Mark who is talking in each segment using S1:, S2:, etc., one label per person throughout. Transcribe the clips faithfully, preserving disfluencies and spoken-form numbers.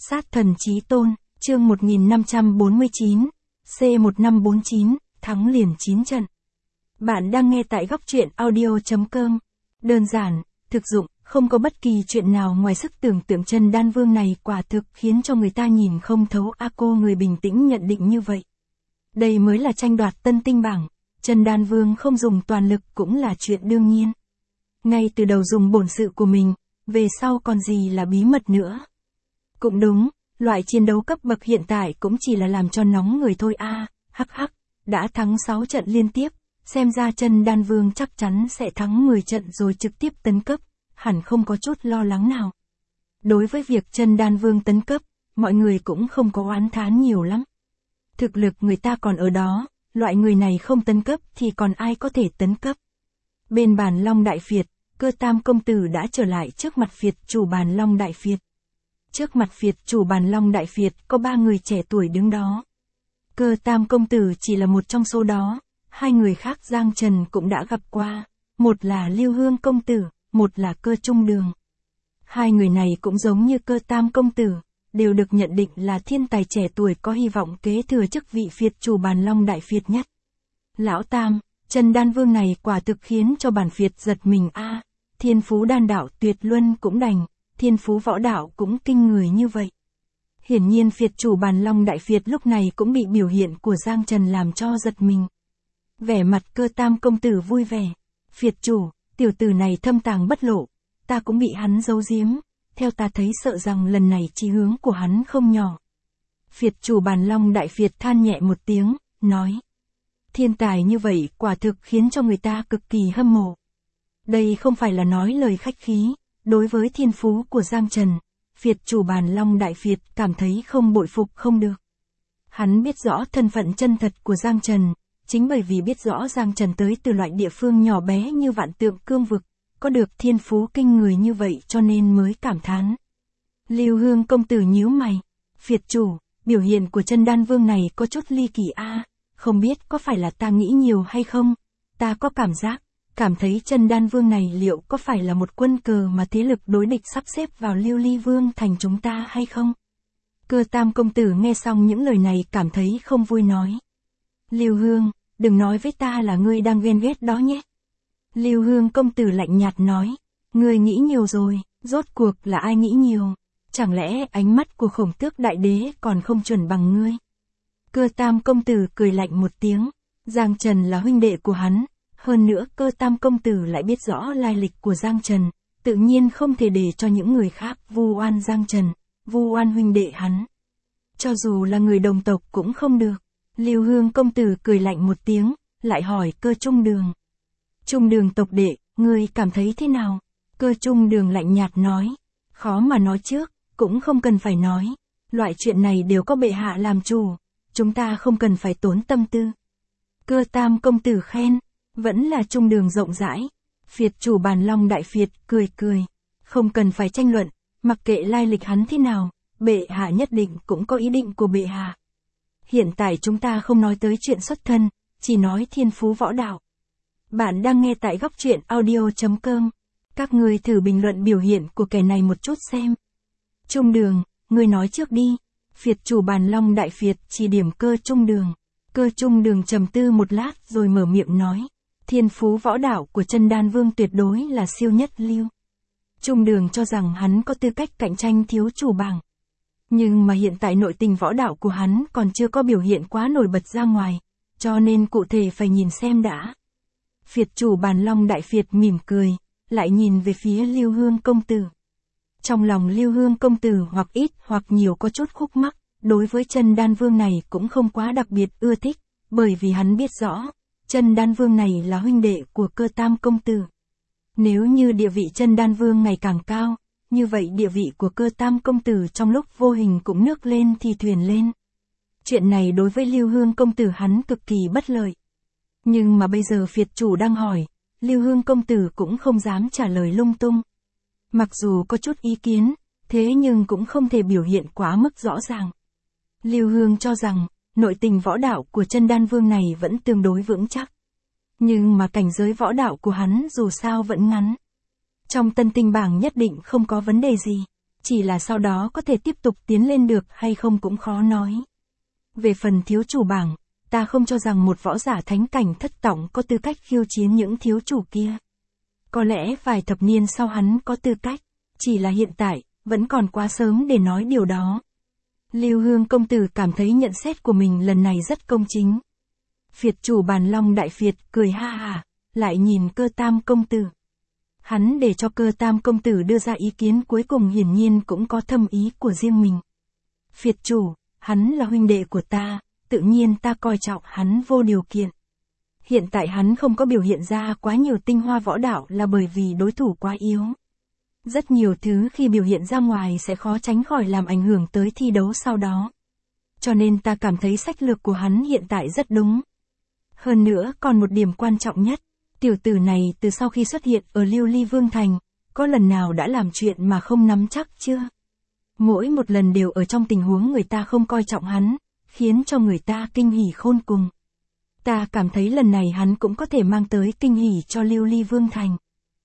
S1: Sát thần chí tôn, chương một nghìn năm trăm bốn mươi chín, C một năm bốn chín, thắng liền chín trận. Bạn đang nghe tại góc truyện audio chấm com. Đơn giản, thực dụng, không có bất kỳ chuyện nào ngoài sức tưởng tượng. Chân Đan Vương này quả thực khiến cho người ta nhìn không thấu. A cô người bình tĩnh nhận định như vậy. Đây mới là tranh đoạt tân tinh bảng, Chân Đan Vương không dùng toàn lực cũng là chuyện đương nhiên. Ngay từ đầu dùng bổn sự của mình, về sau còn gì là bí mật nữa. Cũng đúng, loại chiến đấu cấp bậc hiện tại cũng chỉ là làm cho nóng người thôi a. À, hắc hắc, đã thắng sáu trận liên tiếp, xem ra Chân Đan Vương chắc chắn sẽ thắng mười trận rồi trực tiếp tấn cấp, hẳn không có chút lo lắng nào. Đối với việc Chân Đan Vương tấn cấp, mọi người cũng không có oán thán nhiều lắm. Thực lực người ta còn ở đó, loại người này không tấn cấp thì còn ai có thể tấn cấp. Bên bàn Long Đại Việt, Cơ Tam công tử đã trở lại trước mặt Việt chủ bàn Long Đại Việt. Trước mặt Việt chủ bàn Long Đại Việt có ba người trẻ tuổi đứng đó. Cơ Tam công tử chỉ là một trong số đó, hai người khác Giang Trần cũng đã gặp qua, một là Lưu Hương công tử, một là Cơ Trung Đường. Hai người này cũng giống như Cơ Tam công tử, đều được nhận định là thiên tài trẻ tuổi có hy vọng kế thừa chức vị Việt chủ bàn Long Đại Việt nhất. Lão Tam, Chân Đan Vương này quả thực khiến cho bản Việt giật mình a. À, thiên phú đan đạo tuyệt luân cũng đành, thiên phú võ đạo cũng kinh người như vậy. Hiển nhiên Việt chủ bàn Long Đại Việt lúc này cũng bị biểu hiện của Giang Trần làm cho giật mình. Vẻ mặt Cơ Tam công tử vui vẻ. Việt chủ, tiểu tử này thâm tàng bất lộ, ta cũng bị hắn giấu giếm, theo ta thấy sợ rằng lần này chí hướng của hắn không nhỏ. Việt chủ bàn Long Đại Việt than nhẹ một tiếng, nói. Thiên tài như vậy quả thực khiến cho người ta cực kỳ hâm mộ. Đây không phải là nói lời khách khí, đối với thiên phú của Giang Trần, Việt chủ bàn Long Đại Việt cảm thấy không bội phục không được. Hắn biết rõ thân phận chân thật của Giang Trần, chính bởi vì biết rõ Giang Trần tới từ loại địa phương nhỏ bé như Vạn Tượng Cương Vực, có được thiên phú kinh người như vậy cho nên mới cảm thán. Lưu Hương công tử nhíu mày, Việt chủ, biểu hiện của Chân Đan Vương này có chút ly kỳ a, à, không biết có phải là ta nghĩ nhiều hay không, ta có cảm giác, cảm thấy Chân Đan Vương này liệu có phải là một quân cờ mà thế lực đối địch sắp xếp vào Lưu Ly Vương thành chúng ta hay không? Cơ Tam công tử nghe xong những lời này cảm thấy không vui nói. Lưu Hương, đừng nói với ta là ngươi đang ghen ghét đó nhé. Lưu Hương công tử lạnh nhạt nói, ngươi nghĩ nhiều rồi, rốt cuộc là ai nghĩ nhiều, chẳng lẽ ánh mắt của Khổng Tước Đại Đế còn không chuẩn bằng ngươi? Cơ Tam công tử cười lạnh một tiếng, Giang Trần là huynh đệ của hắn, hơn nữa Cơ Tam công tử lại biết rõ lai lịch của Giang Trần, tự nhiên không thể để cho những người khác vu oan Giang Trần, vu oan huynh đệ hắn. Cho dù là người đồng tộc cũng không được. Lưu Hương công tử cười lạnh một tiếng, lại hỏi Cơ Trung Đường. Trung Đường tộc đệ, ngươi cảm thấy thế nào? Cơ Trung Đường lạnh nhạt nói, khó mà nói trước, cũng không cần phải nói, loại chuyện này đều có bệ hạ làm chủ, chúng ta không cần phải tốn tâm tư. Cơ Tam công tử khen, vẫn là Trung Đường rộng rãi. Việt chủ bàn Long Đại Việt cười cười, không cần phải tranh luận, mặc kệ lai lịch hắn thế nào, bệ hạ nhất định cũng có ý định của bệ hạ. Hiện tại chúng ta không nói tới chuyện xuất thân, chỉ nói thiên phú võ đạo. Bạn đang nghe tại góc truyện audio chấm com. Các ngươi thử bình luận biểu hiện của kẻ này một chút xem. Trung Đường, ngươi nói trước đi. Việt chủ bàn Long Đại Việt chỉ điểm Cơ Trung Đường. Cơ Trung Đường trầm tư một lát rồi mở miệng nói. Thiên phú võ đạo của Chân Đan Vương tuyệt đối là siêu nhất lưu. Trung Đường cho rằng hắn có tư cách cạnh tranh thiếu chủ bảng. Nhưng mà hiện tại nội tình võ đạo của hắn còn chưa có biểu hiện quá nổi bật ra ngoài, cho nên cụ thể phải nhìn xem đã. Việt chủ bàn Long Đại Việt mỉm cười, lại nhìn về phía Lưu Hương công tử. Trong lòng Lưu Hương công tử hoặc ít hoặc nhiều có chút khúc mắc, đối với Chân Đan Vương này cũng không quá đặc biệt ưa thích, bởi vì hắn biết rõ, Chân Đan Vương này là huynh đệ của Cơ Tam công tử. Nếu như địa vị Chân Đan Vương ngày càng cao, như vậy địa vị của Cơ Tam công tử trong lúc vô hình cũng nước lên thì thuyền lên. Chuyện này đối với Lưu Hương công tử hắn cực kỳ bất lợi. Nhưng mà bây giờ Việt chủ đang hỏi, Lưu Hương công tử cũng không dám trả lời lung tung. Mặc dù có chút ý kiến, thế nhưng cũng không thể biểu hiện quá mức rõ ràng. Lưu Hương cho rằng, nội tình võ đạo của Chân Đan Vương này vẫn tương đối vững chắc. Nhưng mà cảnh giới võ đạo của hắn dù sao vẫn ngắn. Trong tân tinh bảng nhất định không có vấn đề gì. chỉ là sau đó có thể tiếp tục tiến lên được hay không cũng khó nói. Về phần thiếu chủ bảng, ta không cho rằng một võ giả thánh cảnh thất tọng có tư cách khiêu chiến những thiếu chủ kia. Có lẽ vài thập niên sau hắn có tư cách, chỉ là hiện tại, vẫn còn quá sớm để nói điều đó. Lưu Hương công tử cảm thấy nhận xét của mình lần này rất công chính. Phiệt chủ Bàn Long Đại Phiệt cười ha ha, lại nhìn Cơ Tam công tử. Hắn để cho Cơ Tam công tử đưa ra ý kiến cuối cùng hiển nhiên cũng có thâm ý của riêng mình. Phiệt chủ, hắn là huynh đệ của ta, tự nhiên ta coi trọng hắn vô điều kiện. Hiện tại hắn không có biểu hiện ra quá nhiều tinh hoa võ đạo là bởi vì đối thủ quá yếu. Rất nhiều thứ khi biểu hiện ra ngoài sẽ khó tránh khỏi làm ảnh hưởng tới thi đấu sau đó. Cho nên ta cảm thấy sách lược của hắn hiện tại rất đúng. Hơn nữa còn một điểm quan trọng nhất, tiểu tử này từ sau khi xuất hiện ở Lưu Ly Vương Thành, có lần nào đã làm chuyện mà không nắm chắc chưa? Mỗi một lần đều ở trong tình huống người ta không coi trọng hắn, khiến cho người ta kinh hỉ khôn cùng. Ta cảm thấy lần này hắn cũng có thể mang tới kinh hỉ cho Lưu Ly Vương Thành.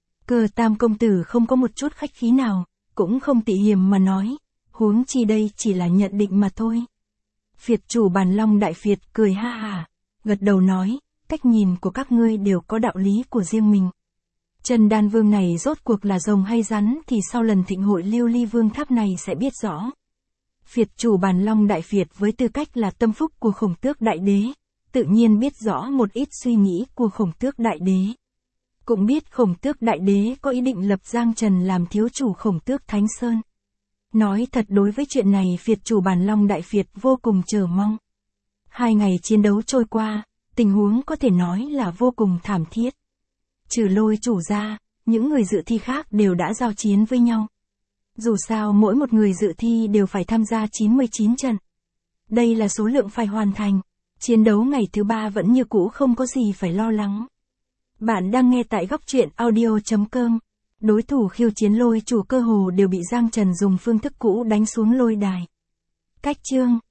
S1: Cơ Tam công tử không có một chút khách khí nào, cũng không tị hiềm mà nói, huống chi đây chỉ là nhận định mà thôi. Phiệt chủ Bàn Long Đại Phiệt cười ha ha, gật đầu nói, cách nhìn của các ngươi đều có đạo lý của riêng mình. Trần Đan Vương này rốt cuộc là rồng hay rắn thì sau lần thịnh hội Lưu Ly Vương Tháp này sẽ biết rõ. Phiệt chủ Bàn Long Đại Phiệt với tư cách là tâm phúc của Khổng Tước Đại Đế, tự nhiên biết rõ một ít suy nghĩ của Khổng Tước Đại Đế. Cũng biết Khổng Tước Đại Đế có ý định lập Giang Trần làm thiếu chủ Khổng Tước Thánh Sơn. Nói thật đối với chuyện này phiệt chủ Bàn Long Đại Phiệt vô cùng chờ mong. Hai ngày chiến đấu trôi qua, tình huống có thể nói là vô cùng thảm thiết. Trừ Lôi chủ ra, những người dự thi khác đều đã giao chiến với nhau. Dù sao mỗi một người dự thi đều phải tham gia chín mươi chín trận. Đây là số lượng phải hoàn thành. Chiến đấu ngày thứ ba vẫn như cũ không có gì phải lo lắng. Bạn đang nghe tại góc truyện audio chấm com. Đối thủ khiêu chiến Lôi chủ cơ hồ đều bị Giang Trần dùng phương thức cũ đánh xuống lôi đài. Cách chương